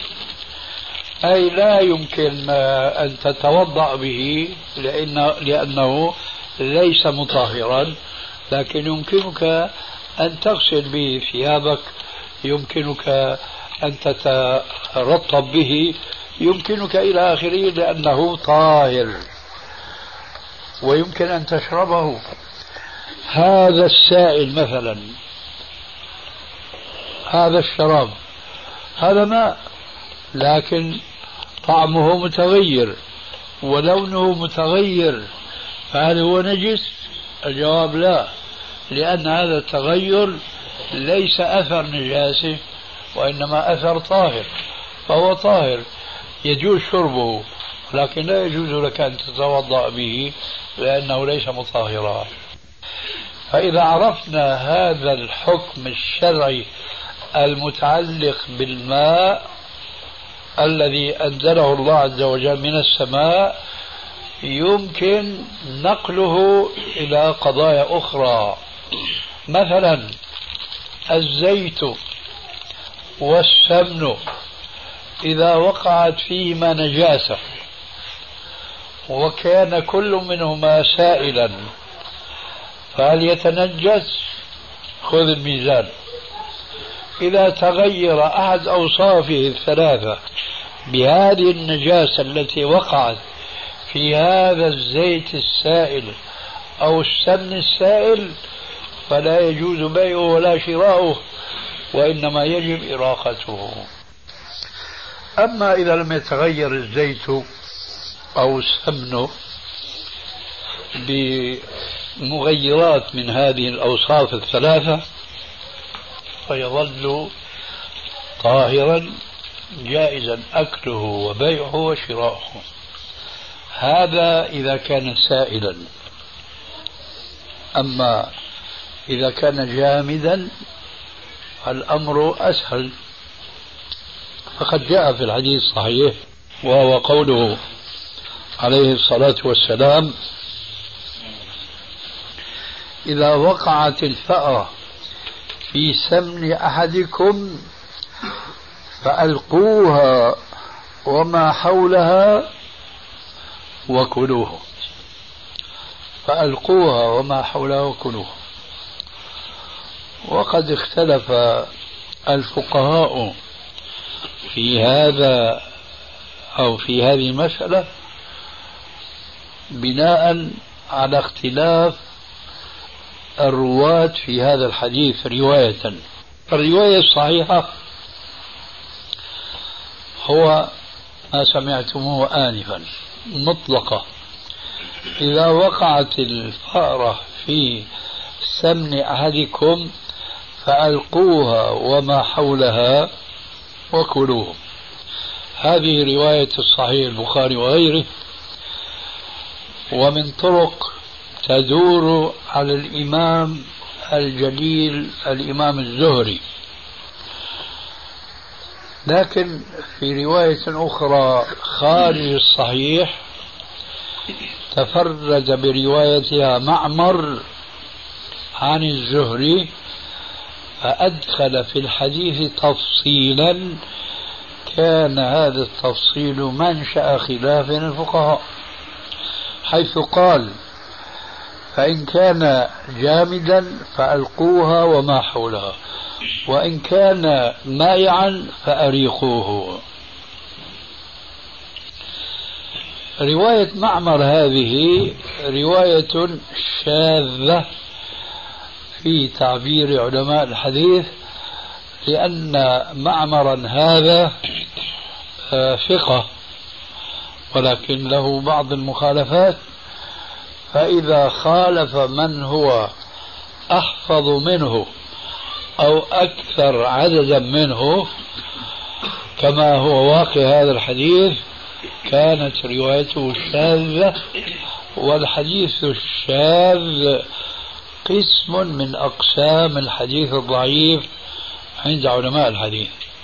أي لا يمكن أن تتوضأ به لأنه ليس مطهرا، لكن يمكنك أن تغسل به ثيابك، يمكنك أن تترطب به، يمكنك إلى آخره، لأنه طاهر ويمكن أن تشربه. هذا السائل مثلا، هذا الشراب، هذا ماء، لكن طعمه متغير ولونه متغير، فهل هو نجس؟ الجواب لا، لأن هذا التغير ليس أثر نجاسة وإنما أثر طاهر، فهو طاهر يجوز شربه، لكن لا يجوز لك أن تتوضأ به لأنه ليس مطهرا. فإذا عرفنا هذا الحكم الشرعي المتعلق بالماء الذي أنزله الله عز وجل من السماء، يمكن نقله إلى قضايا أخرى. مثلا الزيت والسمن إذا وقعت فيهما نجاسة وكان كل منهما سائلا، فهل يتنجس؟ خذ الميزان. إذا تغير أحد أوصافه الثلاثة بهذه النجاسة التي وقعت في هذا الزيت السائل أو السمن السائل، فلا يجوز بيعه ولا شراؤه، وإنما يجب إراقته. أما إذا لم يتغير الزيت أو السمن بمغيرات من هذه الأوصاف الثلاثة، فيظل طاهرا جائزا أكله وبيعه وشراؤه. هذا إذا كان سائلا. أما إذا كان جامدا الأمر أسهل، فقد جاء في الحديث الصحيح وهو قوله عليه الصلاة والسلام: إذا وقعت الفأرة في سمن أحدكم فألقوها وما حولها وكلوه. فألقوها وما حولها وكلوه. وقد اختلف الفقهاء في هذا أو في هذه المسألة بناء على اختلاف الرواة في هذا الحديث رواية. الرواية الصحيحة هو ما سمعتموه آنفا مطلقة: إذا وقعت الفأرة في سمن أحدكم فألقوها وما حولها وكلوه. هذه رواية الصحيح البخاري وغيره، ومن طرق تدور على الإمام الجليل الإمام الزهري. لكن في رواية أخرى خارج الصحيح تفرد بروايتها معمر عن الزهري، فأدخل في الحديث تفصيلا كان هذا التفصيل منشأ خلاف الفقهاء، حيث قال: فإن كان جامدا فألقوها وما حولها، وإن كان مائعا فأريقوه. رواية معمر هذه رواية شاذة في تعبير علماء الحديث، لأن معمرا هذا ثقة ولكن له بعض المخالفات، فإذا خالف من هو أحفظ منه أو أكثر عددا منه كما هو واقع هذا الحديث كانت روايته شاذة. والحديث الشاذ قسم من أقسام الحديث الضعيف عند علماء الحديث.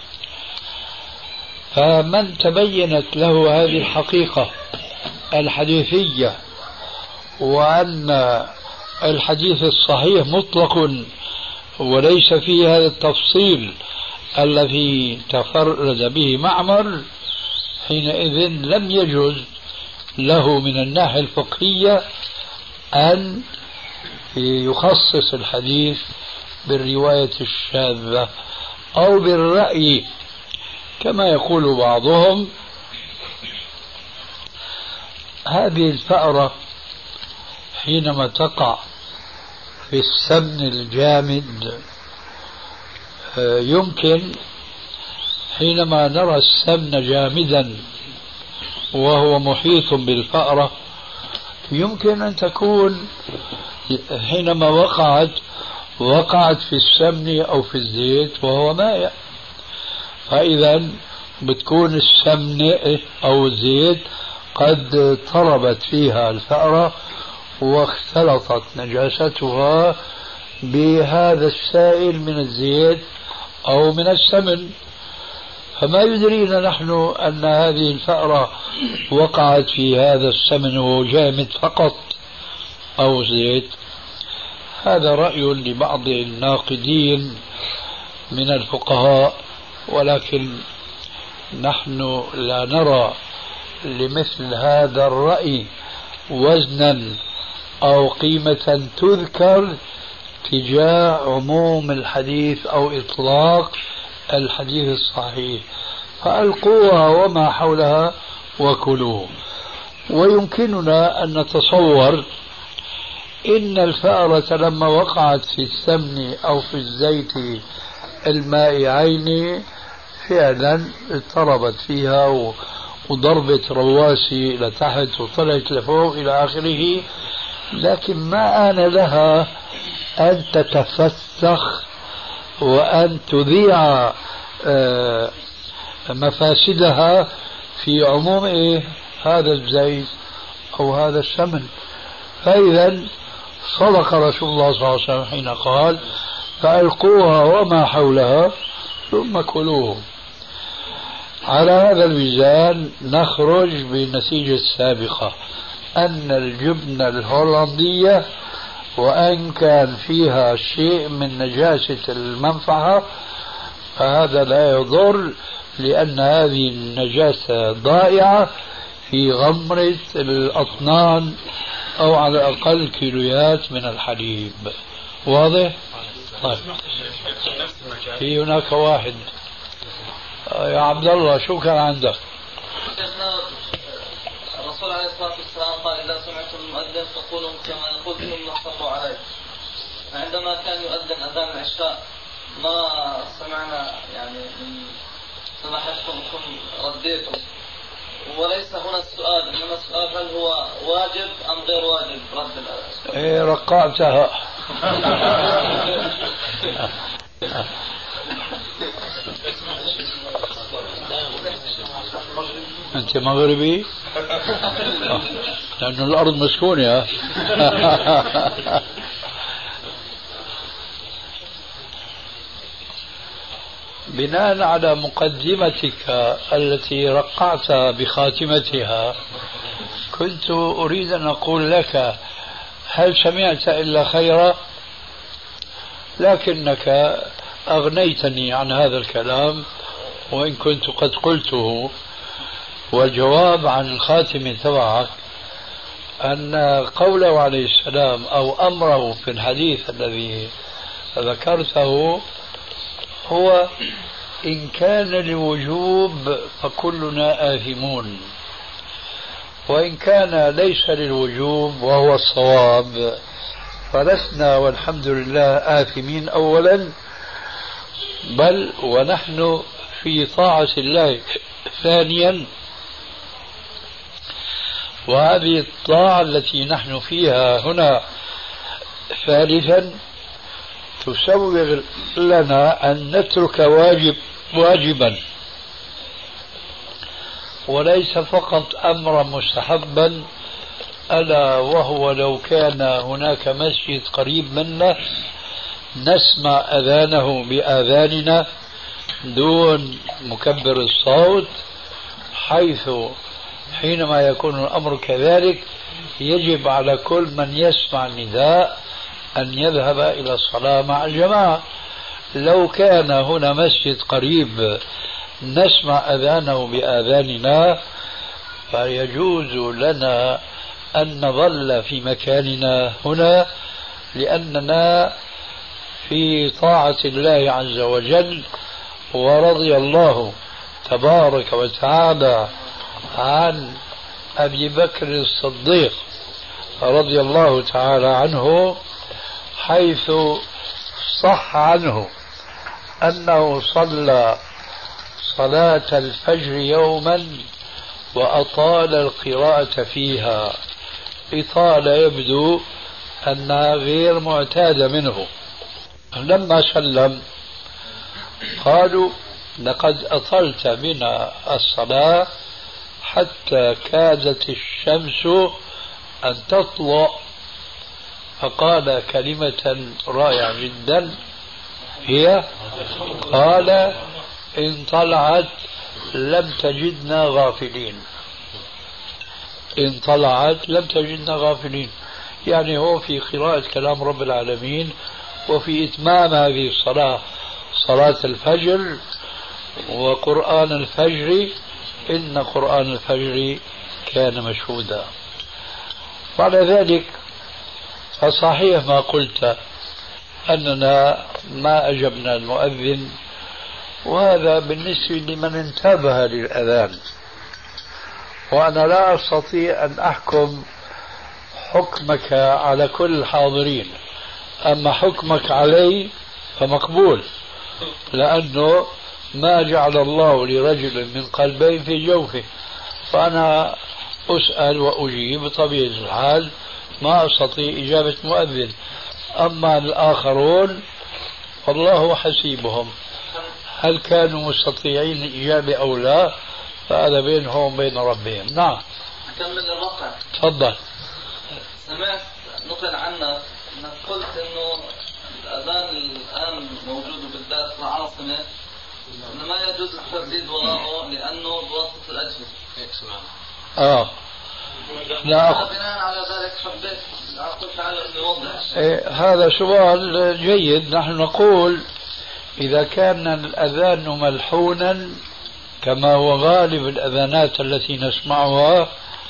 فمن تبينت له هذه الحقيقة الحديثية وأن الحديث الصحيح مطلق وليس فيه هذا التفصيل الذي تفرد به معمر، حينئذ لم يجوز له من الناحية الفقهية أن يخصص الحديث بالرواية الشاذة أو بالرأي، كما يقول بعضهم: هذه الفأرة حينما تقع في السمن الجامد يمكن حينما نرى السمن جامدا وهو محيط بالفأرة يمكن أن تكون حينما وقعت في السمن أو في الزيت وهو مائع، فإذا بتكون السمن أو الزيت قد طربت فيها الفأرة واختلطت نجاستها بهذا السائل من الزيت أو من السمن، فما يدرينا نحن أن هذه الفأرة وقعت في هذا السمن وهو جامد فقط أو زيت. هذا رأي لبعض الناقدين من الفقهاء، ولكن نحن لا نرى لمثل هذا الرأي وزنا أو قيمة تذكر تجاه عموم الحديث أو إطلاق الحديث الصحيح، فألقوها وما حولها وكلوا. ويمكننا أن نتصور إن الفأرة لما وقعت في السمن أو في الزيت المائعين فعلا اضطربت فيها وضربت رواسي لتحت وطلعت لفوق إلى آخره، لكن ما آن لها أن تتفسخ وأن تذيع مفاسدها في عموم هذا الزيت أو هذا السمن. فإذا صدق رسول الله صلى الله عليه وسلم حين قال فألقوها وما حولها ثم كلوه. على هذا الميزان نخرج بالنتيجة السابقة أن الجبنة الهولندية وأن كان فيها شيء من نجاسة المنفعة فهذا لا يضر، لأن هذه النجاسة ضائعة في غمرة الأطنان أو على الأقل كيلويات من الحليب. واضح؟ طيب. في هناك واحد يا عبد الله شو كان عندك؟ الرسول عليه الصلاة والسلام قال إذا سمعتم المؤذن فقولوا كما يقول ثم صلوا عليه. عندما كان يؤذن أذان العشاء ما سمعنا يعني من سماحتكم رديتم، وليس هنا السؤال إنما السؤال هل هو واجب أم غير واجب رد السؤال؟ إيه رقعتها. أنت مغربي؟ لأن الأرض مسكونة. بناء على مقدمتك التي رقعت بخاتمتها كنت أريد أن أقول لك هل سمعت إلا خيرا، لكنك أغنيتني عن هذا الكلام وإن كنت قد قلته. والجواب عن الخاتم تبعك أن قوله عليه السلام أو أمره في الحديث الذي ذكرته هو إن كان للوجوب فكلنا آثمون، وإن كان ليس للوجوب وهو الصواب فلسنا والحمد لله آثمين أولا، بل ونحن في طاعة الله ثانيا. وهذه الطاعة التي نحن فيها هنا ثالثا تسوغ لنا أن نترك واجبا وليس فقط أمرا مستحبا، ألا وهو لو كان هناك مسجد قريب منا نسمع أذانه بآذاننا دون مكبر الصوت، حيث حينما يكون الأمر كذلك يجب على كل من يسمع النداء أن يذهب إلى الصلاة مع الجماعة. لو كان هنا مسجد قريب نسمع أذانه بآذاننا فيجوز لنا أن نظل في مكاننا هنا، لأننا في طاعة الله عز وجل. ورضي الله تبارك وتعالى عن أبي بكر الصديق رضي الله تعالى عنه، حيث صح عنه أنه صلى صلاة الفجر يوما وأطال القراءة فيها إطالة يبدو أنها غير معتادة منه. لما سلم قالوا لقد أطلت بنا الصلاة حتى كادت الشمس أن تطلع. فقال كلمة رائعة جدا هي قال إن طلعت لم تجدنا غافلين. إن طلعت لم تجدنا غافلين، يعني هو في قراءة كلام رب العالمين وفي إتمام هذه الصلاة، صلاة الفجر وقرآن الفجر، إن قرآن الفجر كان مشهودا. بعد ذلك فصحيح ما قلت أننا ما أجبنا المؤذن، وهذا بالنسبة لمن انتبه للأذان، وأنا لا أستطيع أن أحكم حكمك على كل الحاضرين، أما حكمك علي فمقبول، لأنه ما جعل الله لرجل من قلبين في جوفه، فأنا أسأل وأجيب بطبيعة الحال، ما أستطيع إجابة مؤذن. أما الآخرون فالله حسيبهم، هل كانوا مستطيعين الإجابة أو لا، فهذا بينهم وبين ربهم. نعم. أكمل الرقم. تفضل. سمعت نقل عنك أنك قلت إنه الأذان الآن موجود بالذات في العاصمة إنه ما يجوز الترديد وراءه لأنه بواسطة الأجهزة. لا بناء على ذلك حبيت أقول تعالى أن يوضح. هذا سؤال جيد. نحن نقول إذا كان الأذان ملحونا كما هو غالب الأذانات التي نسمعها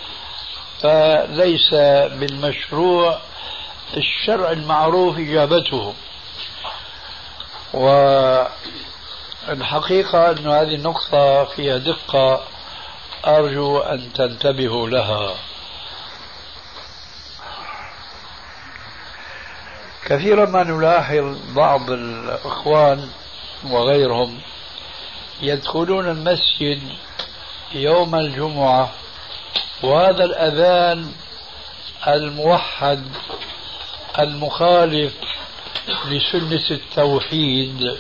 فليس بالمشروع الشرع المعروف إجابته. والحقيقة أن هذه النقطة فيها دقة، أرجو أن تنتبهوا لها. كثيرا ما نلاحظ بعض الإخوان وغيرهم يدخلون المسجد يوم الجمعة وهذا الأذان الموحد المخالف لسنة التوحيد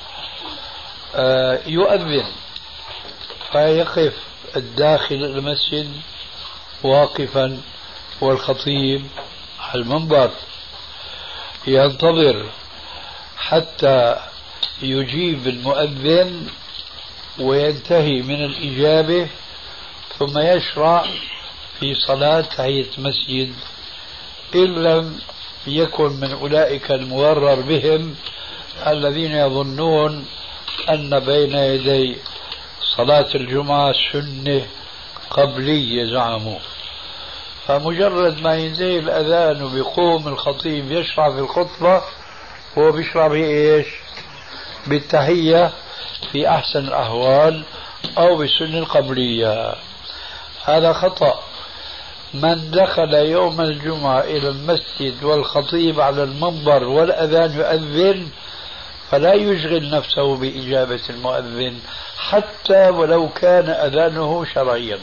يؤذن، فيقف الداخل المسجد واقفا والخطيب على المنبر ينتظر حتى يجيب المؤذن وينتهي من الإجابة، ثم يشرع في صلاة تحية المسجد، إن لم يكن من أولئك المغرر بهم الذين يظنون أن بين يدي صلاة الجمعة سنة قبلية زعموا. فمجرد ما ينتهي الأذان وبيقوم الخطيب يشرع في الخطبة هو بيشرع بإيش؟ بالتحية في أحسن الأحوال أو بالسنة القبلية. هذا خطأ. من دخل يوم الجمعة إلى المسجد والخطيب على المنبر والأذان يؤذن فلا يشغل نفسه بإجابة المؤذن حتى ولو كان أذانه شرعيا،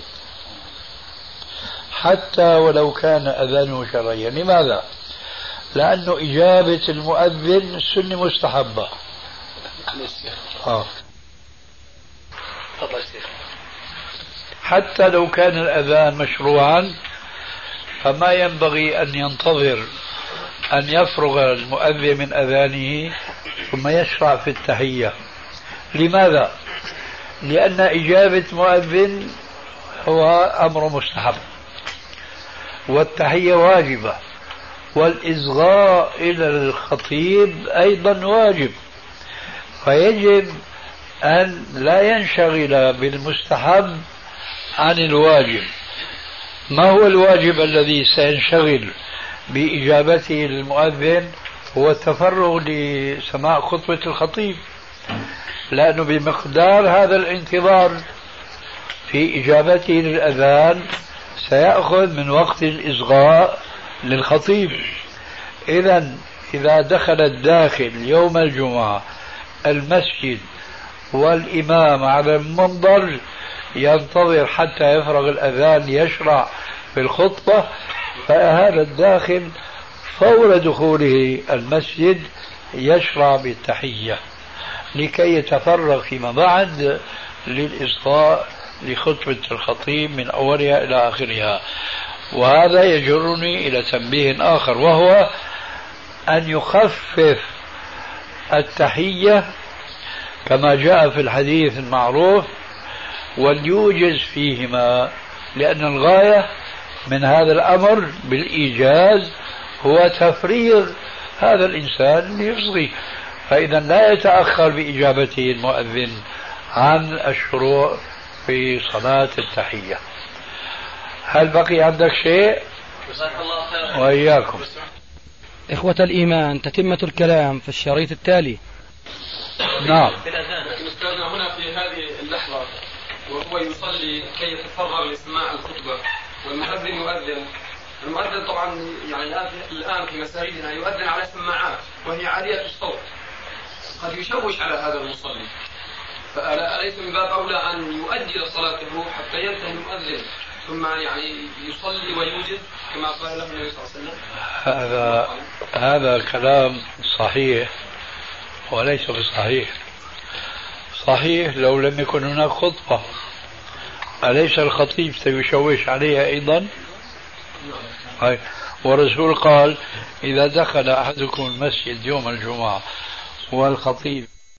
حتى ولو كان أذانه شرعيا. لماذا؟ لأنه إجابة المؤذن سنة مستحبة. حتى لو كان الأذان مشروعا فما ينبغي أن ينتظر أن يفرغ المؤذن من أذانه ثم يشرع في التحية. لماذا؟ لأن إجابة مؤذن هو أمر مستحب والتحية واجبة، والإصغاء إلى الخطيب أيضا واجب، فيجب أن لا ينشغل بالمستحب عن الواجب. ما هو الواجب الذي سينشغل بإجابته للمؤذن؟ هو التفرغ لسماع خطبة الخطيب، لأنه بمقدار هذا الانتظار في إجابته للأذان سيأخذ من وقت الإصغاء للخطيب. إذا دخل الداخل يوم الجمعة المسجد والإمام على المنبر ينتظر حتى يفرغ الأذان يشرع في الخطبة، فهذا الداخل فور دخوله المسجد يشرع بالتحية لكي يتفرغ فيما بعد للإصغاء لخطبة الخطيب من أولها إلى آخرها. وهذا يجرني إلى تنبيه آخر، وهو أن يخفف التحية كما جاء في الحديث المعروف وليوجز فيهما، لأن الغاية من هذا الأمر بالإيجاز هو تفريغ هذا الإنسان ليصغي، فإذا لا يتأخر بإجابته المؤذن عن الشروع في صلاة التحية. هل بقي عندك شيء؟ جزاك الله خير. وإياكم. إخوة الإيمان، تتمة الكلام في الشريط التالي. نعم. لكن أستاذنا هنا في هذه اللحظة وهو يصلي كي يتفرغ لسماع الخطبة والمؤذن يؤذن، المؤذن طبعا يعني الآن في مساجدنا يؤذن على سماعات وهي عالية الصوت، قد يشوش على هذا المصلي، فأليس من باب أولى أن يؤجل صلاته حتى ينتهي المؤذن ثم يعني يصلي ويوجز كما قال له النبي صلى الله عليه وسلم؟ هذا كلام صحيح وليس بصحيح. صحيح لو لم يكن هناك خطبة، أليس الخطيب سيشوش عليها أيضا؟ والرسول قال: إذا دخل أحدكم المسجد يوم الجمعة والخطيب